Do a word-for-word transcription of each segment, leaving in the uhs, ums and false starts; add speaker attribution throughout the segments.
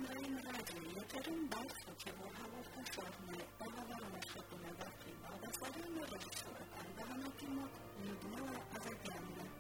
Speaker 1: Հանրային ռադիոյի եթերում բաց հոգևոր հաղորդաշարն է, ղեկավարում է Շոտունե Վարդի Բաղդասարյանը, ռեժիսորը Կարվահանոկի մոտ Լյուդմիլա Ազատյանն է։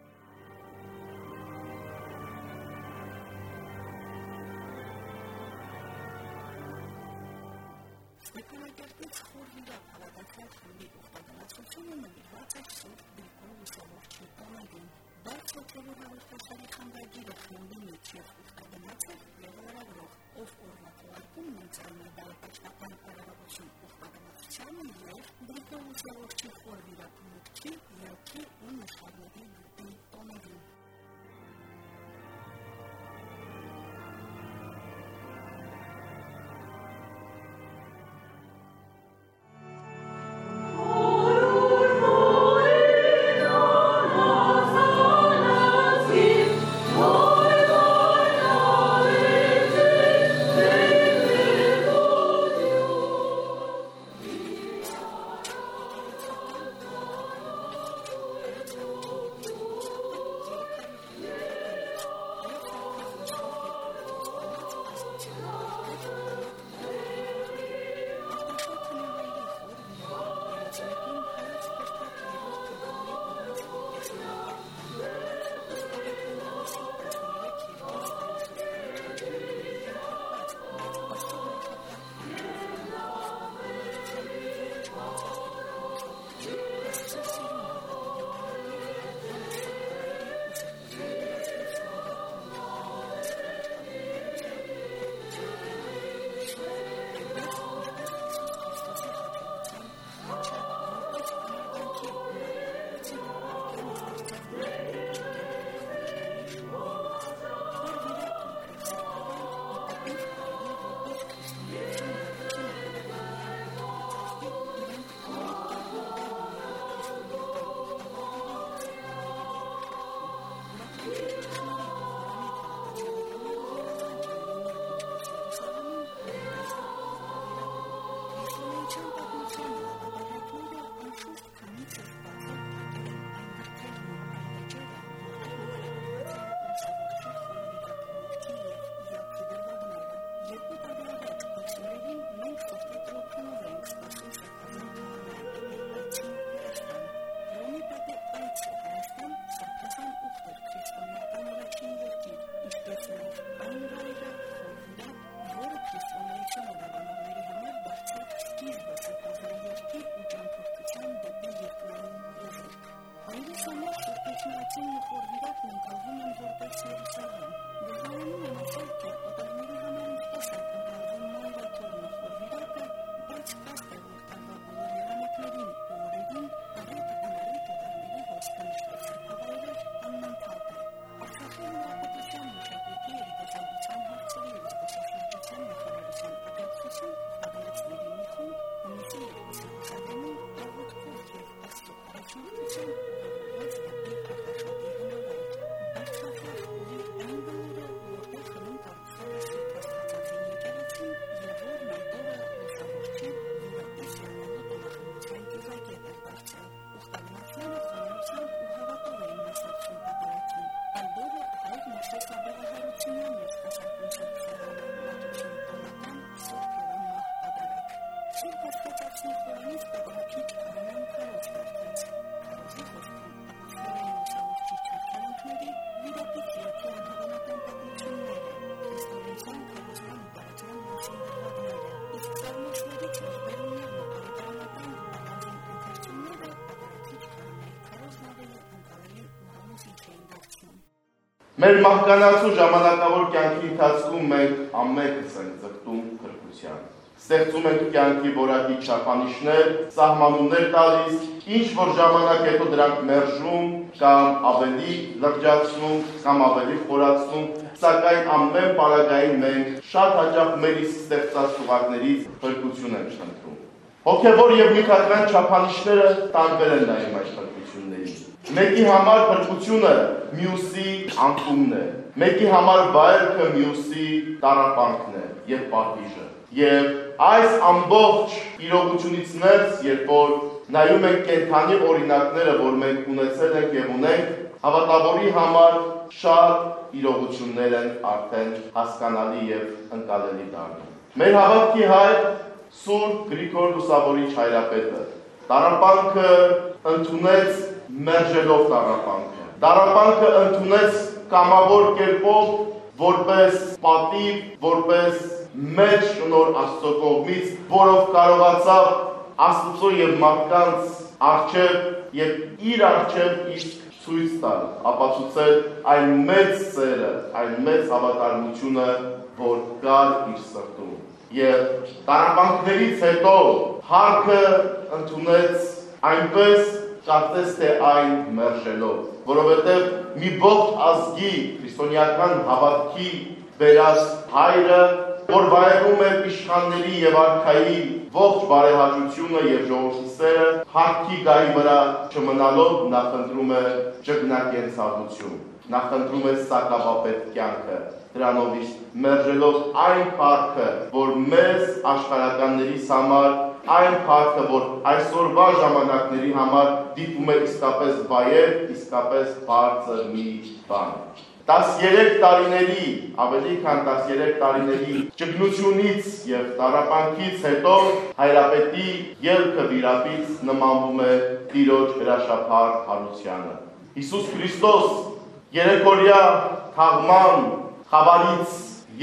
Speaker 1: Ստեփանակերտից խոր վիրապ հավատացյալ խմբի ուխտագնացությունը նվիրված է Սուրբ Գրիգոր Լուսավորչի տոնագին։ Բաց հոգևոր հաղորդաշարի խմբագիրը խմբի մեջ և ուխտագնաց է և լրագրող, ով օրնաթողարկում նույնցայն է բարապաշտական արարողություն ուխտագնացությանը և Գրիգոր Լուսավորչի խոր վիրապ մուտքի, ելքի ու նշանների գոտի տոնագին։
Speaker 2: Մեր մահկանացու ժամանակավոր կյանքի ընթացքում մենք ամենքս ենք ձգտում փրկության։ Ստեղծում ենք կյանքի որակի չափանիշներ, սահմանումներ տալիս, ինչ որ ժամանակ հետո դրանք մերժում կամ ավելի լրջացնում, կամ ավելի խորացնում, սակայն ամեն պարագային մենք շատ հաճախ մեր իսկ ստեղծած ծուղակներից փրկություն ենք խնդրում։ Հոգևոր և նյութական չափանիշները տարբեր են նայում այս փրկություններին։ Մեկի համար փրկությունը մյուսի անկումն է, մեկի համար վայելքը մյուսի տառապանքն է և պատվիժը։ Եվ այս ամբողջ իրողությունից ներս, երբ որ նայում ենք կենդանի օրինակները, որ մենք ունեցել ենք և ունենք, հավատավորի համար շատ իրողություններ են արդեն հասկանալի եւ ընկալելի դառնում։ Մեր հավատքի հայր Սուրբ Գրիգոր Լուսավորիչ հայրապետը տառապանքը ընդունեց մերժելով տառապանքը։ Տառապանքը ընդունեց կամավոր կերպով որպես պատիվ, որպես մեծ շնորհ Աստծո կողմից, որով կարողացավ Աստծո եւ մարդկանց առջև եւ իր առջև իսկ ցույց տալ, ապացուցել այն մեծ սերը, այն մեծ հավատարմությունը, որ կար իր սրտում։ Եվ տառապանքներից հետո հարկը ընդունեց այնպես, կարծես թե այն մերժելով, որովհետև մի ողջ ազգի քրիստոնեական հավատքի բերած հայրը, որ վայելում է իշխանների եւ արքայի ողջ բարեհաճությունը եւ ժողովրդի սերը, հարկի գայի վրա չմնալով նախընտրում է ճգնակենցաղություն, նախընտրում է սակավապետ կյանքը, դրանով իսկ մերժելով այն փառքը, որ մեզ աշխարհականներիս համար, այն փառքը, որ այսօրվա ժամանակների համար դիտում է իսկապես վայել, իսկապես բարձր մի բան։ տասներեք տարիների, ավելի քան տասներեք տարիների ճգնությունից եւ տառապանքից հետո հայրապետի ելքը վիրապից նմանվում է Տիրոջ հրաշափառ հարությանը։ Հիսուս Քրիստոս երեկորյա թաղման խավարից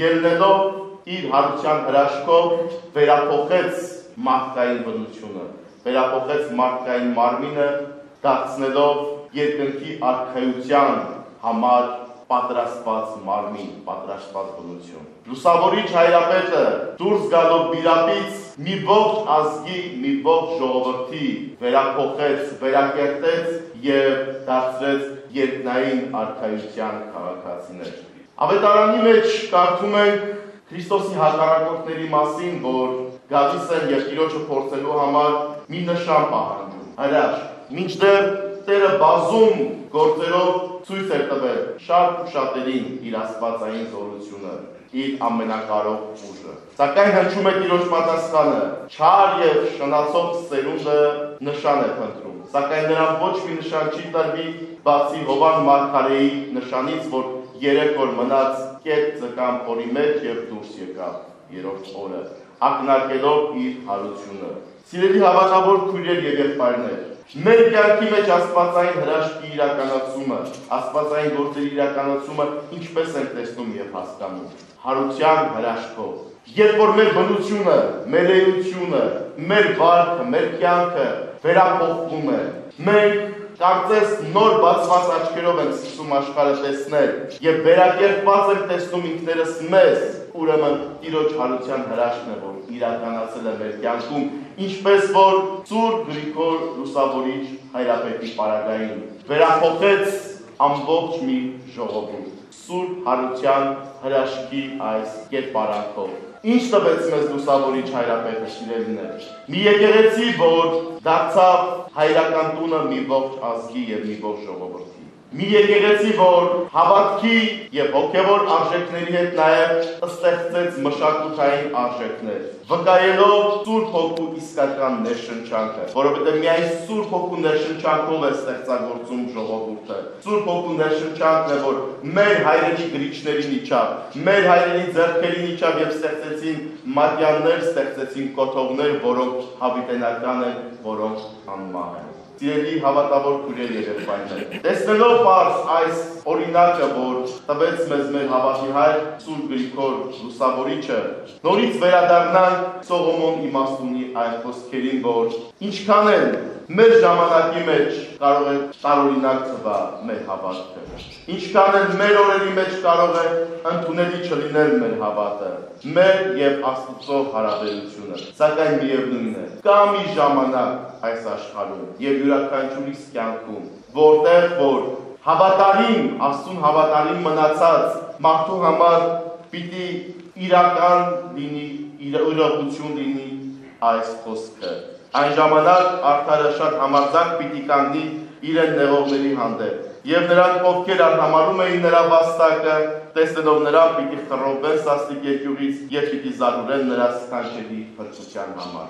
Speaker 2: ելնելով իր հարության հրաշքով վերափոխեց մարդկային բնությունը, վերափոխեց մարդկային մարմինը, դարձնելով երկնքի արքայության համար պատրաստված մարմին, պատրաստված բնություն։ Լուսավորիչ հայրապետը դուրս գալով վիրապից մի ողջ ազգի, մի ողջ ժողովրդի վերափոխեց, վերակերտեց եւ դարձրեց երկնային արքայության քաղաքացիներ։ Ավետարանի մեջ կարդում ենք Քրիստոսի հակառակորդների մասին, որ գալիս են եւ Տիրոջը փորձելու համար մի նշան պահանջում, հրաշք, մինչդեռ Տերը բազում գործերով ցույց էր տվել շատ ու շատերին իր աստվածային զորությունը, իր ամենակարող ուժը։ Սակայն հնչում է Տիրոջ պատասխանը. չար եւ շնացող սերունդը նշան է փնտրում։ Սակայն նրան ոչ մի նշան չի տրվի, բացի Հովան մարգարեի նշանից, որ երեք օր մնաց կետ ձկան փորի մեջ եւ դուրս եկավ երրորդ օրը, ակնարկելով իր հարությունը։ Սիրելի հավատավոր քույրեր եւ եղբայրներ, մեր կյանքի մեջ աստվածային հրաշքի իրականացումը, աստվածային գործերի իրականացումը ինչպես ենք տեսնում եւ հասկանում։ Հարության հրաշքով։ Երբ որ մեր բնությունը, մեր էությունը, մեր վարքը, մեր կյանքը վերափոխվում է, մենք կարծես նոր բացված աչքերով ենք սկսում աշխարհը տեսնել եւ վերակերպված ենք տեսնում ինքներս մեզ, ուրեմն Տիրոջ հարության հրաշքն է, որ իրականացել է մեր կյանքում, ինչպես որ Սուրբ Գրիգոր Լուսավորիչ հայրապետի պարագային վերափոխեց ամբողջ մի ժողովուրդ Սուրբ հարության հրաշքի այս կերպարանքով։ Ինչ տվեց մեզ Լուսավորիչ հայրապետը, սիրելիներ։ Մի եկեղեցի, որ դարձավ հայրական տունը մի ողջ ազգի եւ մի ողջ ժողովրդի։ Մի եկեղեցի, որ հավատքի եւ հոգեվոր արժեքների հետ նաեւ ստեղծեց մշակութային արժեքներ, վկայելով Սուրբ Հոգու իսկական ներշնչանքը, որովհետեւ միայն Սուրբ Հոգու ներշնչանքով է ստեղծագործում ժողովուրդը։ Սուրբ Հոգու ներշնչանքն է, որ մեր հայրենի գրիչներին իջավ, մեր հայրենի ձեռքերին իջավ եւ ստեղծեցին մատյաններ, ստեղծեցին կոթողներ, որոնք հավիտենական են, որոնք անմահ են։ Սիրելի հավատավոր քույրեր եւ եղբայրներ, տեսնելով պարզ այս օրինակը, որ տվեց մեզ մեր հավատի հայր Սուրբ Գրիգոր Լուսավորիչը, նորից վերադառնանք Սողոմոն իմաստունի այն խոսքերին, որ ինչքան էլ մեր ժամանակի մեջ կարող է տարօրինակ թվա մեր հավատքը, ինչքան էլ մեր օրերի մեջ կարող է ընդունելի չլինել մեր հավատը, մեր եւ Աստծո հարաբերությունը, սակայն միևնույն է, կա մի ժամանակ այս աշխարհում եւ յուրաքանչյուրիս կյանքում, որտեղ որ հավատարիմ, Աստծուն հավատարիմ մնացած մարդու համար պիտի իրական լինի, իրողություն լինի այս խոսքը։ Այն ժամանակ արդարը շատ համարձակ պիտի կանգնի իրեն նեղողների հանդեպ եւ նրանք, ովքեր արհամարում էին նրա վաստակը, տեսնելով նրան, պիտի խռովեն սաստիկ երկյուղից եւ պիտի զարհուրեն նրա սքանչելի փրկության համար։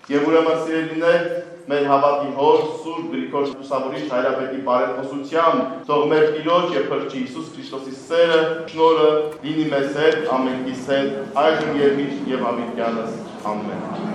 Speaker 2: Եվ ուրեմն սիրելիներ, մեր հավատի հոր Սուրբ Գրիգոր Լուսավորիչ հայրապետի բարեփոխությամբ թող մեր Տիրոջ եւ Փրկիչ Հիսուս Քրիստոսի սերը, շնորհը լինի մեզ հետ, ամենքիս հետ, այժմ եւ միշտ եւ ամենքյանս։ Ամեն։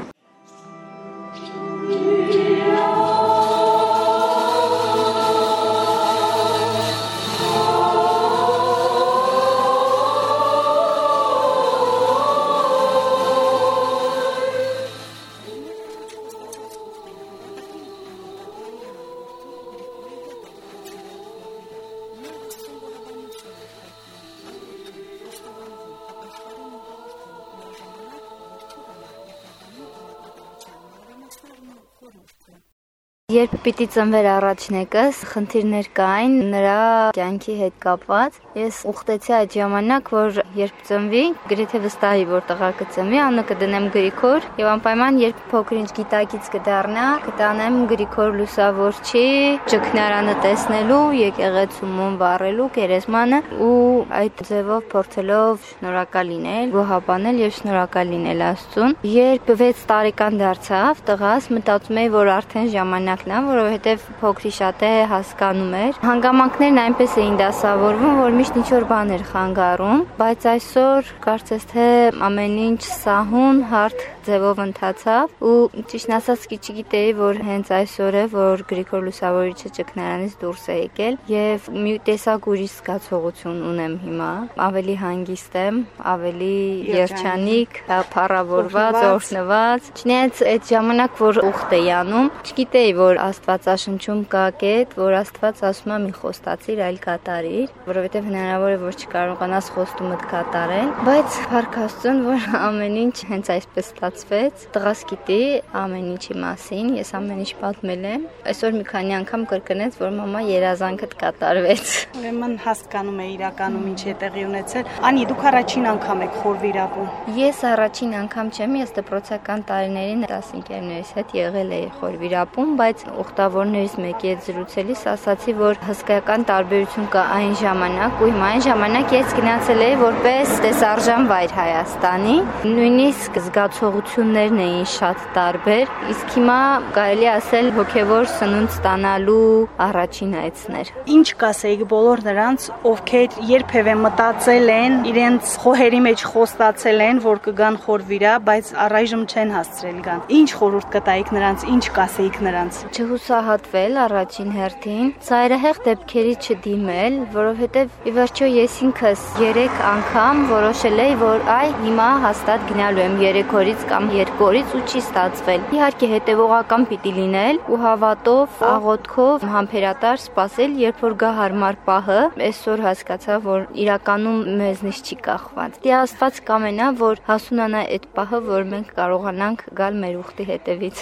Speaker 3: Երբ պիտի ծնվեր առաջնեկս, խնդիրներ կային նրա կյանքի հետ կապված։ Ես ուխտեցի այդ ժամանակ, որ երբ ծնվի, գրեթե վստահի, որ տղա կծնվի, անունը կդնեմ Գրիգոր, եւ անպայման երբ փոքր-ինչ գիտակից կդառնա, կտանեմ Գրիգոր Լուսավորչի ճգնարանը տեսնելու, եկեղեցում վառելու գերեզմանը ու այդ ձևով փորձելով շնորհակալ լինել, գոհաբանել եւ շնորհակալ լինել Աստծուն։ Երբ վեց տարեկան դարձավ, տղաս մտածում էի, որ արդեն ժամանակ որովհետև փոքրի շատ է հասկանում էր։ Հանգամանքներն այնպես էին դասավորվում, որ միշտ ինչ-որ բան էր խանգարում, բայց այսօր կարծես թե ամեն ինչ սահուն, հարթ ձևով ընթացավ ու ճիշտն ասած չգիտեի, որ հենց այսօր է, որ Գրիգոր Լուսավորիչը ճգնարանից դուրս է եկել եւ մի տեսակ ուրիշ զգացողություն ունեմ հիմա, ավելի հանգիստ եմ, ավելի երջանիկ, փառավորված, օրհնված։ Չնայած այդ ժամանակ, որ ուխտ էի անում, չգիտեի, որ Աստվածաշնչում կա կետ, որ Աստված ասում է մի խոստացիր, այլ կատարիր, որովհետև հնարավոր է, որ չկարողանաս խոստումդ կատարել, բայց փառք Աստծուն, որ ամեն ինչ հենց այսպես ստացվեց։ Տղաս գիտի ամեն ինչի մասին, ես ամեն ինչ պատմել եմ։ Այսօր մի քանի անգամ կրկնեց, որ մամա երազանքդ կատարվեց։
Speaker 4: Ուրեմն հասկանում է իրականում ինչ է տեղի ունեցել։ Անի, դուք առաջին անգամ եք խորվիրապում։
Speaker 3: Ես առաջին անգամ չեմ, ես դպրոցական տարիներին դասընկերներիս հետ եղել էի խորվիրապում, բայց ուխտավորներից մեկի հետ զրուցելիս ասացի, որ հսկայական տարբերություն կա այն ժամանակ ու հիմա այն ժամանակ ես գնացել էի որպես տեսարժան վայր Հայաստանի, նույնիսկ զգացողություններն էին շատ տարբեր, իսկ հիմա կարելի ասել հոգևոր սնունդ ստանալու առաջին այցներ։
Speaker 4: Ինչ կասեիք բոլոր նրանց, ովքեր երբևէ մտածել են, իրենց խոհերի մեջ խոստացել են, որ կգան խորվիրա, բայց առայժմ չեն հասցրել գան։ Ինչ խորհուրդ կտայիք նրանց, ինչ կասեիք նրանց։
Speaker 3: Չհուսահատվել առաջին հերթին, ծայրահեղ դեպքերի չդիմել, որովհետև ի վերջո ես ինքս երեք անգամ որոշել էի, որ այ հիմա հաստատ գնալու եմ երեք օրից կամ երկու օրից ու չի ստացվել։ Իհարկե հետևողական պիտի լինել ու հավատով, աղոթքով, համբերատար սպասել, երբ որ գա հարմար պահը, այսօր հասկացա, որ իրականում մեզնից չի կախված։ Դե Աստված կամենա, որ հասունանա այդ պահը, որ մենք կարողանանք գալ մեր ուխտի հետևից։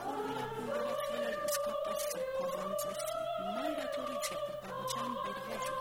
Speaker 1: Thank you.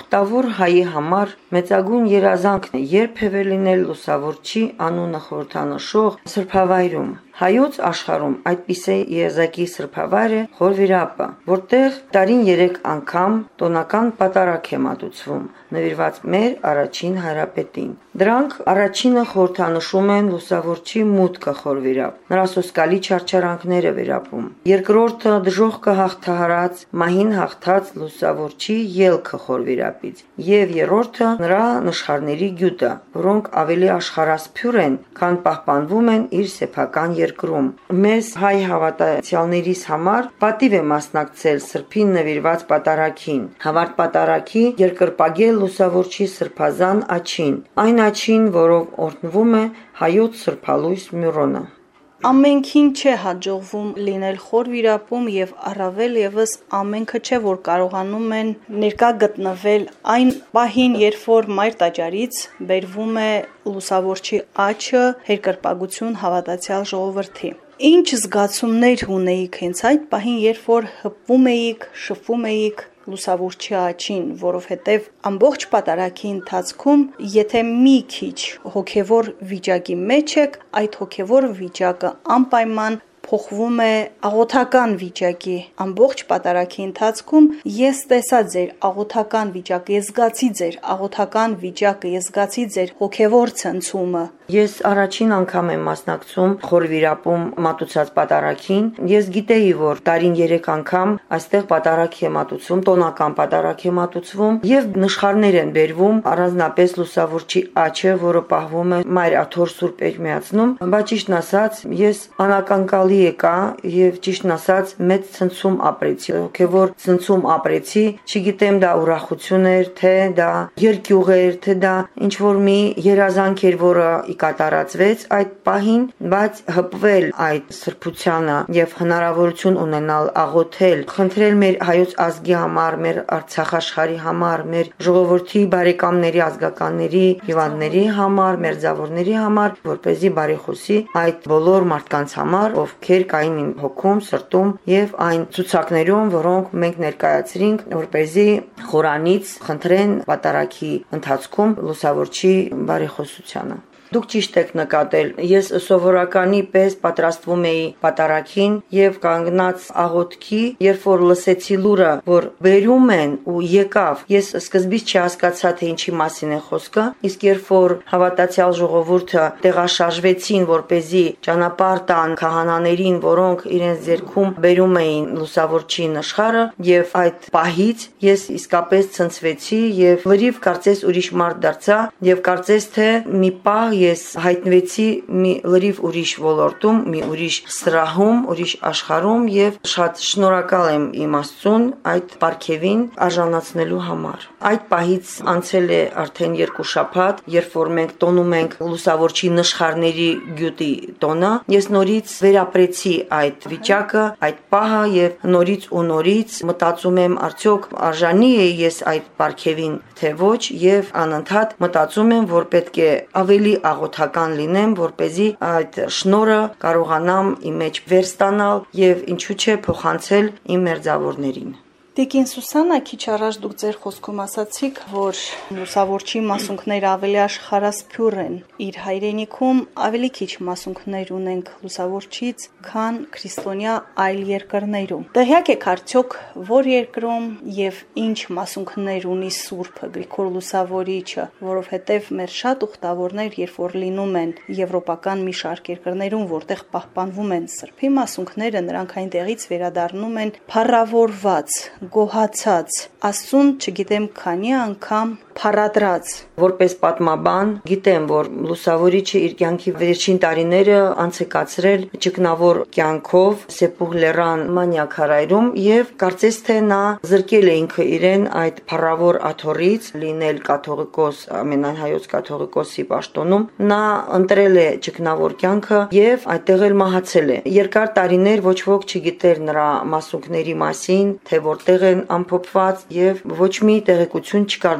Speaker 5: Ուխտավոր հայի համար մեծագույն երազանքն է երբևէ լինել լուսավորչի անունը խորհրդանշող սրբավայրում։ Հայոց աշխարհում այդպիսի եզակի սրբավայր է Խորվիրապը, որտեղ տարին երեք անգամ տոնական պատարագ է մատուցվում, նվիրված մեր առաջին հայրապետին։ Դրանք առաջինը խորհրդանշում են լուսավորչի մուտքը Խորվիրապ, նրա սոսկալի չարչարանքները վերապում։ Երկրորդը դժոխքը հաղթահարած, մահին հաղթած լուսավորչի ելքը Խորվիրապից, եւ երրորդը նրա նշխարների գյուտը, որոնք ավելի աշխարհասփյուր են, քան պահպանվում են իր սեփական երկրում։ Մեզ հայ հավատացյալներիս համար պատիվ է մասնակցել սրբին նվիրված պատարագին, հավարտ պատարագի երկրպագել լուսավորչի սրբազան աչին, այն աչին, որով օրհնվում է հայոց սրբալույս Մյուրոնը։
Speaker 4: Ամենքին չէ հաջողվում լինել Խորվիրապում եւ առավել եւս ամենքը չէ որ կարողանում են ներկա գտնվել այն պահին, երբ որ մայր տաճարից բերվում է լուսավորչի աչը երկրպագություն հավատացյալ ժողովրդի։ Ինչ զգացումներ ունեիք հենց այդ պահին, երբ որ հպվում էիք, շփվում էիք լուսավորչի աչին, որովհետև ամբողջ պատարագի ընթացքում, եթե մի քիչ հոգևոր վիճակի մեջ եք, այդ հոգևոր վիճակը անպայման փոխվում է աղոթական վիճակի։ Ամբողջ պատարագի ընթացքում ես տեսա ձեր աղոթական վիճակը, ես զգացի ձեր աղոթական վիճակը, ես զգացի ձեր հոգևոր ցնցումը։
Speaker 5: Ես առաջին անգամ եմ մասնակցում Խորվիրապում մատուցած պատարագին։ Ես գիտեի, որ տարին երեք անգամ այստեղ պատարագ է մատուցվում, տոնական պատարագ է մատուցվում եւ նշխարներ են բերվում, առանձնապես լուսավորչի աչը, որը պահվում է Մայր Աթոր Սուրբ Էջմիածնում, բայց ճիշտն ասած, ես անակնկալի եկա եւ ճիշտն ասած մեծ ցնցում ապրեցի, հոգեվոր ցնցում ապրեցի, չգիտեմ դա ուրախություն էր, թե դա երկյուղ էր, թե դա ինչ որ մի երազանք էր, որը կատարածվեց այդ պահին, բայց հպվել այդ սրբությանը եւ հնարավորություն ունենալ աղոթել, խնդրել մեր հայոց ազգի համար, մեր Արցախ աշխարհի համար, մեր ժողովրդի բարեկամների, ազգականների, հիվանդների համար, մերձավորների համար, որպեսզի բարեխոսի այդ բոլոր մարդկանց համար, ովքեր կային իմ հոգում, սրտում եւ այն ցուցակներում, որոնք մենք ներկայացրինք, որպեսզի խորանից խնդրեն պատարագի ընթացքում լուսավորչի բարեխոսությանը։ Դուք ճիշտ եք նկատել, ես սովորականի պես պատրաստվում էի պատարագին եւ կանգնած աղոթքի, երբ որ լսեցի լուրը, որ բերում են ու եկավ, ես սկզբից չհասկացա, թե ինչի մասին է խոսքը, իսկ երբ որ հավատացյալ ժողովուրդը տեղաշարժվեցին, որպեսզի ճանապարհ տան քահանաներին, որոնք իրենց ձեռքում բերում էին լուսավորչի նշխարը, եւ այդ պահից ես իսկապես ցնցվեցի եւ լրիվ կարծես ուրիշ մարդ դարձա եւ կարծես թե մի պահ ես հայտնվեցի մի լրիվ ուրիշ ոլորտում, մի ուրիշ սրահում, ուրիշ աշխարհում եւ շատ շնորհակալ եմ իմ Աստծուն այդ պարգևին արժանացնելու համար։ Այդ պահից անցել է արդեն երկու շաբաթ, երբ որ մենք տոնում ենք լուսավորչի նշխարների գյուտի տոնը, ես նորից վերապրեցի այդ վիճակը, այդ պահը եւ նորից ու նորից մտածում եմ արդյոք արժանի է ես այդ պարգևին, թե ոչ, եւ անընդհատ մտածում եմ, որ պետք է ավելի աղոթական լինեմ, որպեսզի այդ շնորհը կարողանամ իմ մեջ վերստանալ եւ ինչու՞ չէ փոխանցել իմ մերձավորներին։
Speaker 4: Տիկին Սուսանա, քիչ առաջ դուք ձեր խոսքում ասացիք, որ լուսավորչի մասունքները ավելի աշխարհասփյուր են։ Իր հայրենիքում ավելի քիչ մասունքներ ունենք լուսավորչից, քան քրիստոնյա այլ երկրներում։ Տեղյակ եք արդյոք, որ երկրում եւ ինչ մասունքներ ունի Սուրբը Գրիգոր Լուսավորիչը, որովհետեւ մեր շատ ուխտավորներ, երբ որ լինում են եվրոպական մի շարք երկրներում, որտեղ պահպանվում են սրբի մասունքները, նրանք այնտեղից վերադառնում են փառավորված, գոհացած, Աստծուն չգիտեմ քանի անգամ փառադրած։ Որպես պատմաբան գիտեմ, որ Լուսավորիչը իր կյանքի վերջին տարիները անցկացրել ճգնավոր կյանքով Սեպուհլերան մանյակարայրում եւ կարծես թե նա զրկել է ինքը իրեն այդ փառավոր աթոռից լինել կաթողիկոս, ամենայն հայոց կաթողիկոսի պաշտոնում, նա ընտրել է ճգնավոր կյանքը եւ այդտեղ էլ մահացել է։ Երկար տարիներ ոչ ոք չգիտեր նրա մասունքների մասին, թե որտեղ են ամփոփված եւ ոչ մի տեղեկություն չկար դրա մասին։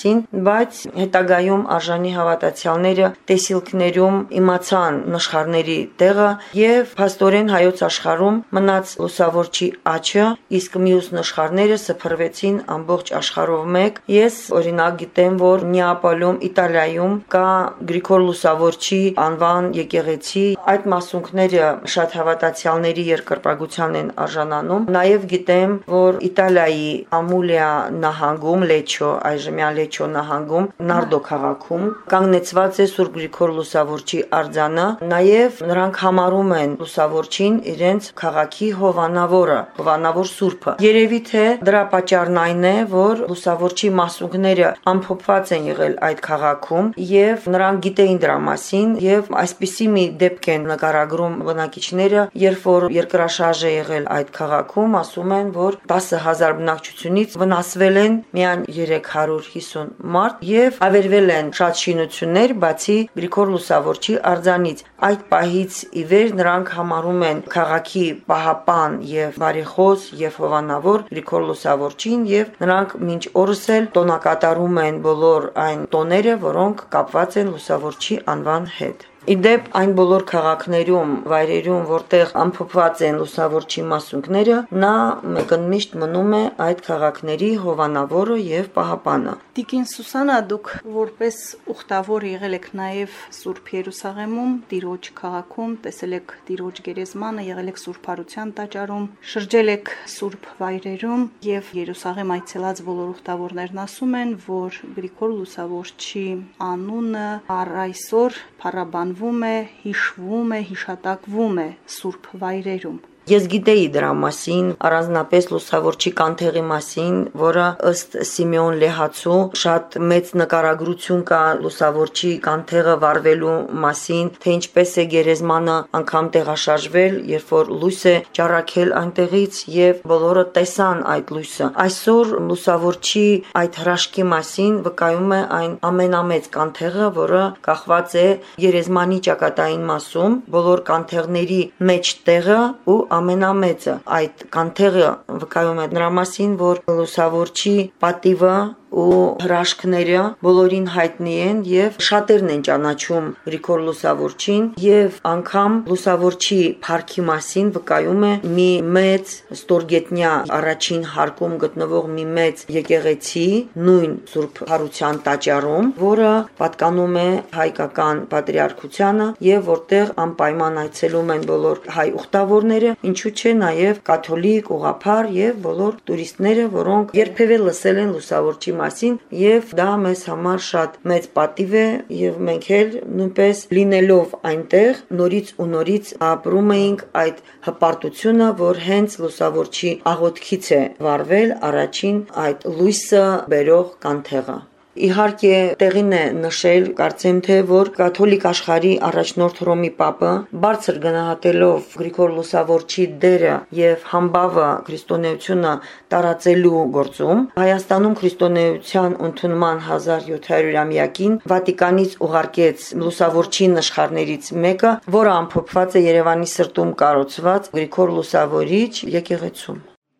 Speaker 5: մասին, բայց հետագայում արժանի հավատացյալները տեսիլքներում իմացան նշխարների տեղը եւ փաստորեն հայոց աշխարհում մնաց լուսավորչի աչը, իսկ մյուս նշխարները սփռվեցին ամբողջ աշխարհով մեկ։ Ես օրինակ գիտեմ, որ Նեապոլում, Իտալիայում կա Գրիգոր Լուսավորչի անվան եկեղեցի, այդ մասունքները շատ հավատացյալների երկրպագության են արժանանում։ Նաև գիտեմ, որ Իտալիայի Ամուլիա նահանգում, Լեչո, այժմյան Լեչո նահանգում, Նարդո քաղաքում կանգնեցված է Սուրբ Գրիգոր Լուսավորչի արձանը։ Նաև նրանք համարում են Լուսավորչին իրենց քաղաքի հովանավորը, հովանավոր Սուրբը։ Երևի թե դրա պատճառն այն է, որ Լուսավորչի մասունքները ամփոփված են եղել այդ քաղաքում եւ նրանք գիտեին դրա մասին եւ այսպիսի մի դեպք են նկարագրում բնակիչները, երբ որ երկրաշարժ է եղել այդ քաղաքում, ասում են, որ տասը հազար բնակչությունից վնասվել են միայն երեք հարյուր հիսուն մարդ եւ ավերվել են շատ շինություններ, բացի Գրիգոր Լուսավորչի արձանից։ Այդ պահից ի վեր նրանք համարում են քաղաքի պահապան եւ բարեխոս եւ հովանավոր Գրիգոր Լուսավորչին եւ նրանք մինչ օրս էլ տոնակատարում են բոլոր այն տոները, որոնք կապված են Լուսավորչի անվան հետ։ Իդեպ այն բոլոր քաղաքներում, վայրերում, որտեղ ամփոփված են Լուսավորչի մասունքները, նա մեկընդմիշտ մնում է այդ քաղաքների հովանավորը եւ պահապանը։
Speaker 4: Տիկին Սուսանա, դուք որպես ուխտավոր եղել եք նաեւ Սուրբ Երուսաղեմում, Տիրոջ քաղաքում, տեսել եք Տիրոջ գերեզմանը, եղել եք Սուրբարության տաճարում, շրջել եք Սուրբ վայրերում եւ Երուսաղեմ այցելած բոլոր ուխտավորներն ասում են, որ Գրիգոր Լուսավորչի անունը առ այսօր փառաբանվում է, հիշվում է, հիշատակվում է Սուրբ վայրերում։
Speaker 5: Ես գիտեի դրա մասին, առանձնապես Լուսավորչի կանթեղի մասին, որը ըստ Սիմեոն Լեհացու շատ մեծ նկարագրություն կա Լուսավորչի կանթեղը վառվելու մասին, թե ինչպես է գերեզմանը անգամ տեղաշարժվել, երբ որ լույս է ճառագել այնտեղից եւ բոլորը տեսան այդ լույսը։ Այսօր Լուսավորչի այդ հրաշքի մասին վկայում է այն ամենամեծ կանթեղը, որը կախված է գերեզմանի ճակատային մասում, բոլոր կանթեղների մեջ տեղը ու ամենամեծը։ Այդ կանթեղը վկայում է նրա մասին, որ Լուսավորչի պատիվը ու հրաշքները բոլորին հայտնի են եւ շատերն են ճանաչում Գրիգոր Լուսավորչին եւ անգամ Լուսավորչի փառքի մասին վկայում է մի մեծ ստորգետնյա առաջին հարկում գտնվող մի մեծ եկեղեցի նույն Սուրբ Հարության տաճարում, որը պատկանում է հայկական պատրիարքությանը եւ որտեղ անպայման այցելում են բոլոր հայ ուխտավորները, ինչու՞ չէ նաեւ կաթոլիկ, ուղղափառ եւ բոլոր տուրիստները, որոնք երբևէ լսել են Լուսավորչի մասին եւ դա մեզ համար շատ մեծ պատիվ է եւ մենք էլ նույնպես լինելով այնտեղ նորից ու նորից ապրում էինք այդ հպարտությունը, որ հենց Լուսավորչի աղոթքից է վառվել առաջին այդ լույսը բերող կանթեղը։ Իհարկե տեղին է նշել, կարծեմ թե որ կաթոլիկ աշխարհի առաջնորդ Հռոմի Պապը բարձր գնահատելով Գրիգոր Լուսավորչի դերը եւ համբավը քրիստոնեությունը տարածելու գործում, Հայաստանում քրիստոնեության ընդունման հազար յոթ հարյուրամյակին Վատիկանից ուղարկեց Լուսավորչի նշխարներից մեկը, որը ամփոփված է Երևանի սրտում կառուցված Գրիգոր Լուսավորիչ եկեղեցում։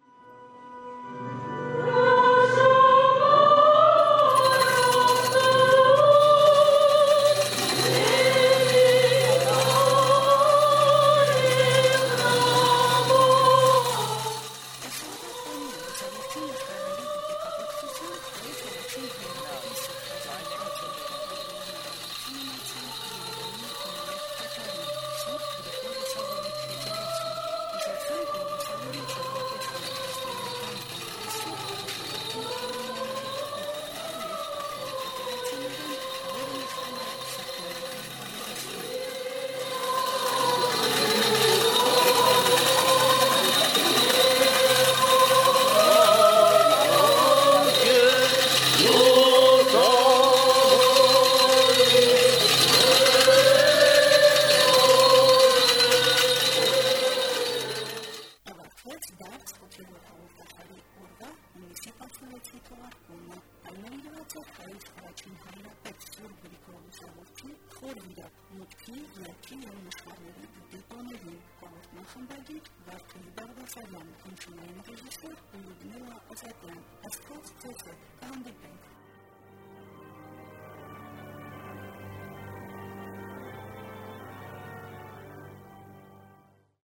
Speaker 1: Խմբագիր Վարդանի Բաղդասարյան, հնչյունային ռեժիսոր Լյուդմիլա Ազատյան, աստված ձեզ հետ, կհանդիպենք։